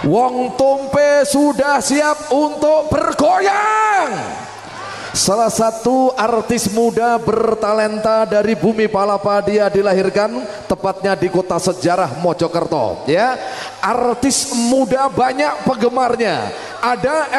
Wong Tumpe sudah siap untuk bergoyang. Salah satu artis muda bertalenta dari bumi Palapa, dia dilahirkan tepatnya di kota sejarah Mojokerto ya. Artis muda banyak penggemarnya. Ada